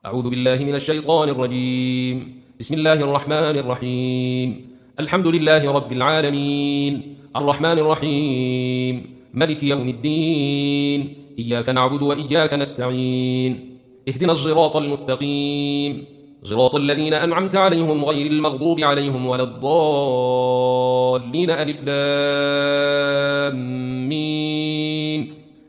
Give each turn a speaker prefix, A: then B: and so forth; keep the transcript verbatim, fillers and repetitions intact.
A: أعوذ بالله من الشيطان الرجيم. بسم الله الرحمن الرحيم. الحمد لله رب العالمين، الرحمن الرحيم، ملك يوم الدين، إياك نعبد وإياك نستعين، اهدنا الصراط المستقيم، صراط الذين أنعمت عليهم غير المغضوب عليهم ولا الضالين. ألف لام ميم.